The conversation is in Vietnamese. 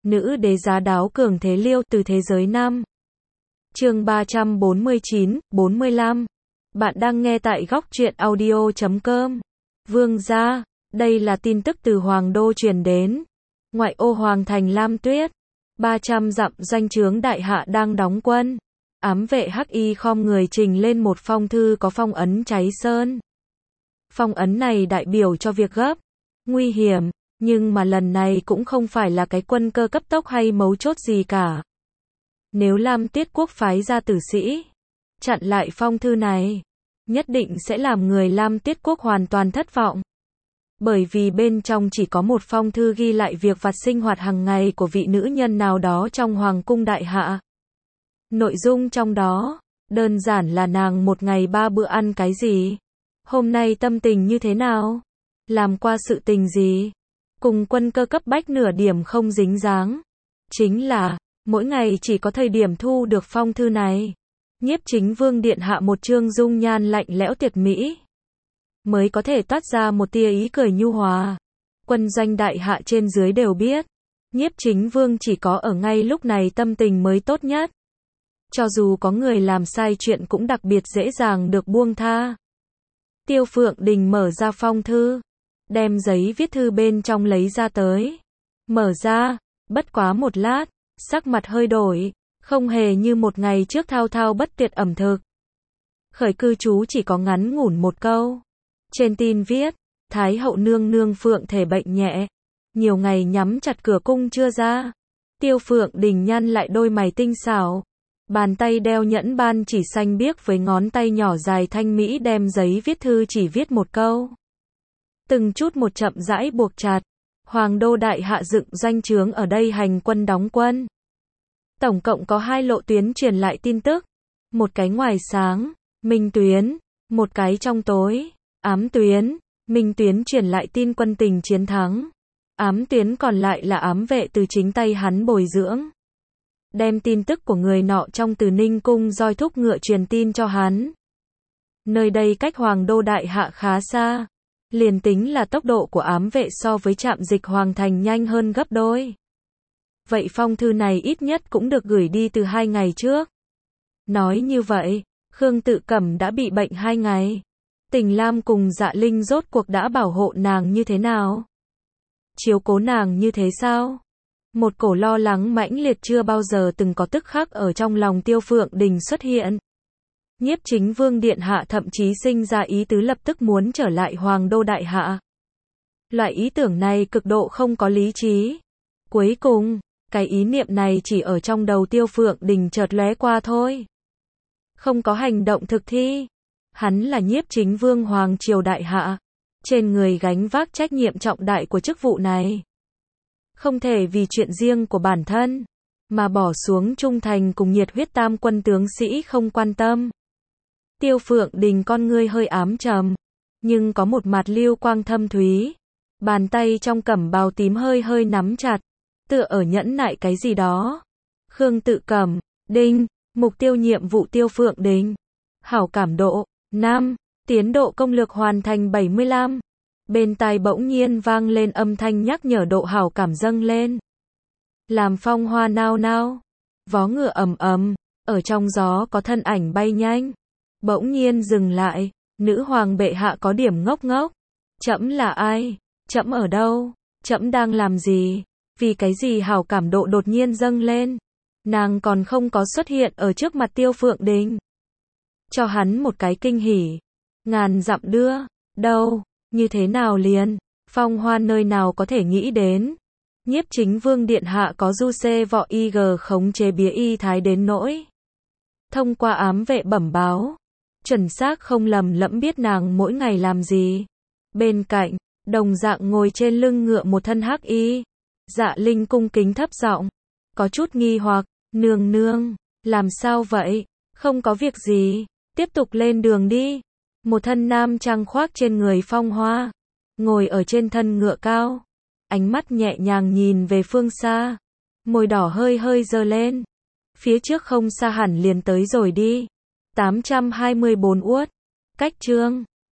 nữ đế giá đáo cường thế liêu từ thế giới nam. Chương 349, 45. Bạn đang nghe tại góc truyện audio.com. Vương gia, đây là tin tức từ Hoàng đô truyền đến. Ngoại ô Hoàng thành Lam Tuyết, 300 dặm doanh trướng đại hạ đang đóng quân. Ám vệ Hắc Y khom người trình lên một phong thư có phong ấn cháy sơn. Phong ấn này đại biểu cho việc gấp, nguy hiểm, nhưng mà lần này cũng không phải là cái quân cơ cấp tốc hay mấu chốt gì cả. Nếu Lam Tuyết quốc phái ra tử sĩ chặn lại phong thư này, nhất định sẽ làm người Lam Tuyết quốc hoàn toàn thất vọng. Bởi vì bên trong chỉ có một phong thư ghi lại việc vặt sinh hoạt hàng ngày của vị nữ nhân nào đó trong Hoàng cung đại hạ. Nội dung trong đó, đơn giản là nàng một ngày 3 bữa ăn cái gì, hôm nay tâm tình như thế nào, làm qua sự tình gì, cùng quân cơ cấp bách nửa điểm không dính dáng. Chính là, mỗi ngày chỉ có thời điểm thu được phong thư này, Nhiếp Chính Vương điện hạ một trương dung nhan lạnh lẽo tuyệt mỹ, mới có thể toát ra một tia ý cười nhu hòa. Quân doanh đại hạ trên dưới đều biết, Nhiếp Chính Vương chỉ có ở ngay lúc này tâm tình mới tốt nhất. Cho dù có người làm sai chuyện cũng đặc biệt dễ dàng được buông tha. Tiêu Phượng Đình mở ra phong thư, đem giấy viết thư bên trong lấy ra tới. Mở ra, bất quá một lát, sắc mặt hơi đổi, không hề như một ngày trước thao thao bất tuyệt ẩm thực. Khởi cư chú chỉ có ngắn ngủn một câu. Trên tin viết, Thái hậu nương nương Phượng thể bệnh nhẹ, nhiều ngày nhắm chặt cửa cung chưa ra. Tiêu Phượng Đình nhăn lại đôi mày tinh xảo, bàn tay đeo nhẫn ban chỉ xanh biếc với ngón tay nhỏ dài thanh mỹ đem giấy viết thư chỉ viết một câu. Từng chút một chậm rãi buộc chặt. Hoàng đô đại hạ dựng doanh trướng ở đây hành quân đóng quân. Tổng cộng có 2 lộ tuyến truyền lại tin tức. Một cái ngoài sáng, minh tuyến, một cái trong tối, ám tuyến. Minh tuyến truyền lại tin quân tình chiến thắng. Ám tuyến còn lại là ám vệ từ chính tay hắn bồi dưỡng. Đem tin tức của người nọ trong Từ Ninh cung roi thúc ngựa truyền tin cho hắn. Nơi đây cách Hoàng đô đại hạ khá xa. Liền tính là tốc độ của ám vệ so với trạm dịch Hoàng thành nhanh hơn gấp đôi. Vậy phong thư này ít nhất cũng được gửi đi từ 2 ngày trước. Nói như vậy, Khương Tự Cẩm đã bị bệnh 2 ngày. Tình Lam cùng Dạ Linh rốt cuộc đã bảo hộ nàng như thế nào? Chiếu cố nàng như thế sao? Một cổ lo lắng mãnh liệt chưa bao giờ từng có tức khắc ở trong lòng Tiêu Phượng Đình xuất hiện. Nhiếp Chính Vương điện hạ thậm chí sinh ra ý tứ lập tức muốn trở lại Hoàng đô đại hạ. Loại ý tưởng này cực độ không có lý trí. Cuối cùng, cái ý niệm này chỉ ở trong đầu Tiêu Phượng Đình chợt lóe qua thôi. Không có hành động thực thi. Hắn là Nhiếp Chính Vương Hoàng triều đại hạ, trên người gánh vác trách nhiệm trọng đại của chức vụ này. Không thể vì chuyện riêng của bản thân, mà bỏ xuống trung thành cùng nhiệt huyết tam quân tướng sĩ không quan tâm. Tiêu Phượng Đình con ngươi hơi ám trầm, nhưng có một mặt lưu quang thâm thúy. Bàn tay trong cẩm bào tím hơi hơi nắm chặt, tựa ở nhẫn nại cái gì đó. Khương Tự Cẩm, Đinh, mục tiêu nhiệm vụ Tiêu Phượng Đình. Hảo cảm độ, 5, tiến độ công lược hoàn thành 75. Bên tai bỗng nhiên vang lên âm thanh nhắc nhở độ hảo cảm dâng lên. Làm phong hoa nao nao, vó ngựa ầm ầm, ở trong gió có thân ảnh bay nhanh. Bỗng nhiên dừng lại, nữ hoàng bệ hạ có điểm ngốc ngốc. Trẫm là ai? Trẫm ở đâu? Trẫm đang làm gì? Vì cái gì hảo cảm độ đột nhiên dâng lên? Nàng còn không có xuất hiện ở trước mặt Tiêu Phượng Đình. Cho hắn một cái kinh hỉ. Ngàn dặm đưa, đâu, như thế nào liền? Phong hoa nơi nào có thể nghĩ đến? Nhiếp Chính Vương điện hạ có du xê vọ IG khống chế bía y thái đến nỗi. Thông qua ám vệ bẩm báo, chuẩn xác không lầm lẫm biết nàng mỗi ngày làm gì. Bên cạnh, đồng dạng ngồi trên lưng ngựa một thân hắc y. Dạ Linh cung kính thấp giọng, có chút nghi hoặc, nương nương, làm sao vậy? Không có việc gì, tiếp tục lên đường đi. Một thân nam trang khoác trên người phong hoa, ngồi ở trên thân ngựa cao, ánh mắt nhẹ nhàng nhìn về phương xa, môi đỏ hơi hơi giơ lên. Phía trước không xa hẳn liền tới rồi đi. 824 uất, cách chương